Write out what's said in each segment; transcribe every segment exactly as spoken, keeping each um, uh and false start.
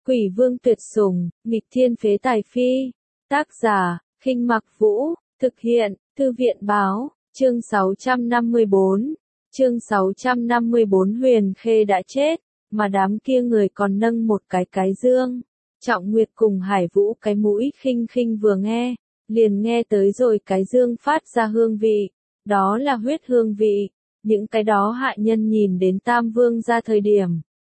Quỷ vương tuyệt sủng, nghịch thiên phế tài phi. Tác giả, Khinh Mặc Vũ, thực hiện, Thư viện báo, chương sáu trăm năm mươi bốn. Chương sáu trăm năm mươi bốn Huyền Khê đã chết, mà đám kia người còn nâng một cái cái dương. Trọng Nguyệt cùng Hải Vũ cái mũi khinh khinh vừa nghe, liền nghe tới rồi cái dương phát ra hương vị, đó là huyết hương vị. Những cái đó hạ nhân nhìn đến Tam Vương ra thời điểm,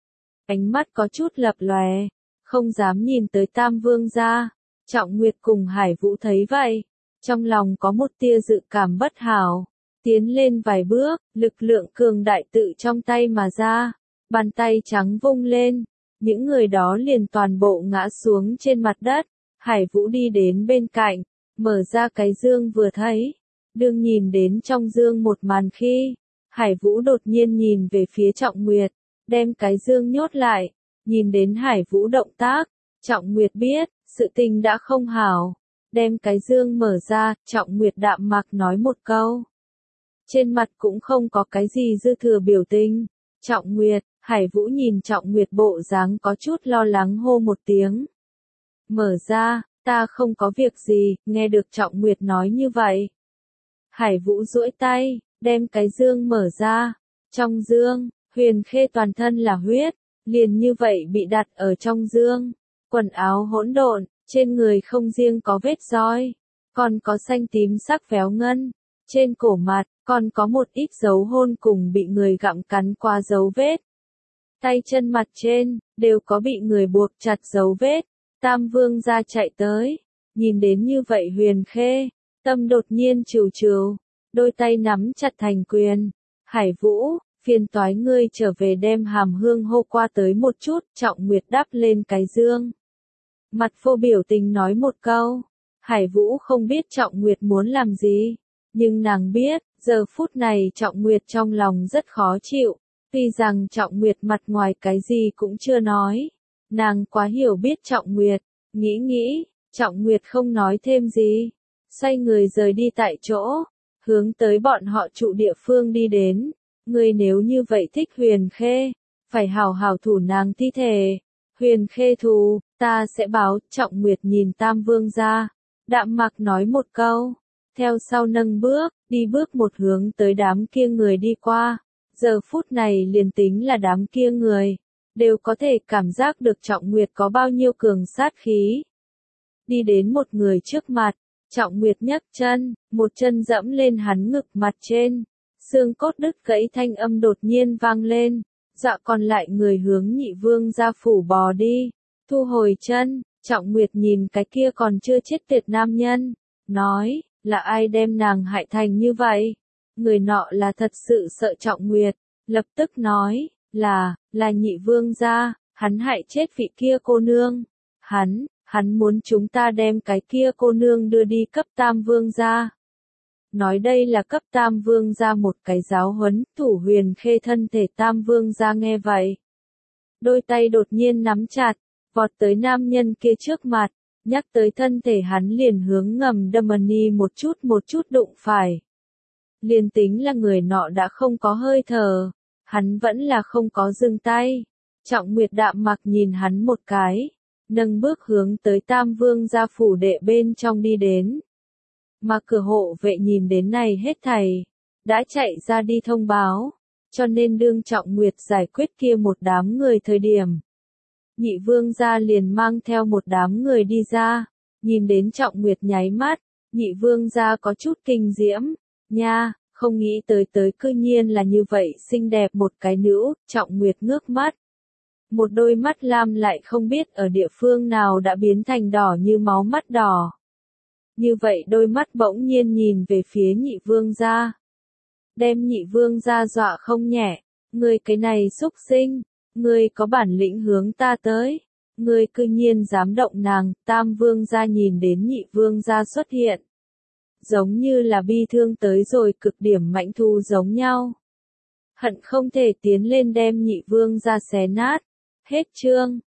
ánh mắt có chút lập lòe, không dám nhìn tới Tam Vương ra. Trọng Nguyệt cùng Hải Vũ thấy vậy, trong lòng có một tia dự cảm bất hảo, tiến lên vài bước, lực lượng cường đại tự trong tay mà ra, bàn tay trắng vung lên, những người đó liền toàn bộ ngã xuống trên mặt đất. Hải Vũ đi đến bên cạnh, mở ra cái dương vừa thấy, đương nhìn đến trong dương một màn khi, Hải Vũ đột nhiên nhìn về phía Trọng Nguyệt, đem cái dương nhốt lại, nhìn đến Hải Vũ động tác, Trọng Nguyệt biết, sự tình đã không hảo, đem cái dương mở ra, Trọng Nguyệt đạm mạc nói một câu. Trên mặt cũng không có cái gì dư thừa biểu tình. Trọng Nguyệt, Hải Vũ nhìn Trọng Nguyệt bộ dáng có chút lo lắng hô một tiếng. Mở ra, ta không có việc gì, nghe được Trọng Nguyệt nói như vậy. Hải Vũ duỗi tay, đem cái dương mở ra. Trong dương, Huyền Khê toàn thân là huyết, liền như vậy bị đặt ở trong dương. Quần áo hỗn độn, trên người không riêng có vết roi, còn có xanh tím sắc véo ngân. Trên cổ mặt, còn có một ít dấu hôn cùng bị người gặm cắn qua dấu vết. Tay chân mặt trên, đều có bị người buộc chặt dấu vết. Tam Vương ra chạy tới, nhìn đến như vậy Huyền Khê, tâm đột nhiên trìu trìu, đôi tay nắm chặt thành quyền. Hải Vũ, phiền toái ngươi trở về đem Hàm Hương hô qua tới một chút. Trọng Nguyệt đắp lên cái dương, mặt vô biểu tình nói một câu. Hải Vũ không biết Trọng Nguyệt muốn làm gì, nhưng nàng biết, giờ phút này Trọng Nguyệt trong lòng rất khó chịu. Tuy rằng Trọng Nguyệt mặt ngoài cái gì cũng chưa nói, nàng quá hiểu biết Trọng Nguyệt, nghĩ nghĩ, Trọng Nguyệt không nói thêm gì, xoay người rời đi tại chỗ, hướng tới bọn họ trụ địa phương đi đến. Ngươi nếu như vậy thích Huyền Khê, phải hảo hảo thủ nàng thi thể. Huyền Khê thù, ta sẽ báo. Trọng Nguyệt nhìn Tam Vương ra, đạm mạc nói một câu, theo sau nâng bước, đi bước một hướng tới đám kia người đi qua. Giờ phút này liền tính là đám kia người, đều có thể cảm giác được Trọng Nguyệt có bao nhiêu cường sát khí. Đi đến một người trước mặt, Trọng Nguyệt nhấc chân, một chân dẫm lên hắn ngực mặt trên, xương cốt đứt gãy thanh âm đột nhiên vang lên, dọa còn lại người hướng Nhị Vương gia phủ bò đi. Thu hồi chân, Trọng Nguyệt nhìn cái kia còn chưa chết tiệt nam nhân, nói, là ai đem nàng hại thành như vậy? Người nọ là thật sự sợ Trọng Nguyệt, lập tức nói, là, là Nhị Vương gia, hắn hại chết vị kia cô nương. Hắn, hắn muốn chúng ta đem cái kia cô nương đưa đi cấp Tam Vương gia. Nói đây là cấp Tam Vương gia một cái giáo huấn. Thủ Huyền Khê thân thể Tam Vương gia nghe vậy, đôi tay đột nhiên nắm chặt, vọt tới nam nhân kia trước mặt, nhắc tới thân thể hắn liền hướng ngầm đâm ni một chút một chút đụng phải. Liền tính là người nọ đã không có hơi thở, hắn vẫn là không có dừng tay. Trọng Nguyệt đạm mặc nhìn hắn một cái, nâng bước hướng tới Tam Vương gia phủ đệ bên trong đi đến. Mà cửa hộ vệ nhìn đến này hết thảy, đã chạy ra đi thông báo, cho nên đương Trọng Nguyệt giải quyết kia một đám người thời điểm, Nhị Vương gia liền mang theo một đám người đi ra, nhìn đến Trọng Nguyệt nháy mắt, Nhị Vương gia có chút kinh diễm, nha, không nghĩ tới tới cư nhiên là như vậy xinh đẹp một cái nữ. Trọng Nguyệt ngước mắt, một đôi mắt lam lại không biết ở địa phương nào đã biến thành đỏ như máu mắt đỏ. Như vậy đôi mắt bỗng nhiên nhìn về phía Nhị Vương gia, đem Nhị Vương gia dọa không nhẹ. Ngươi cái này xúc sinh, ngươi có bản lĩnh hướng ta tới, ngươi cư nhiên dám động nàng. Tam Vương gia nhìn đến Nhị Vương gia xuất hiện, giống như là bi thương tới rồi cực điểm mãnh thú giống nhau, hận không thể tiến lên đem Nhị Vương gia xé nát. Hết chương.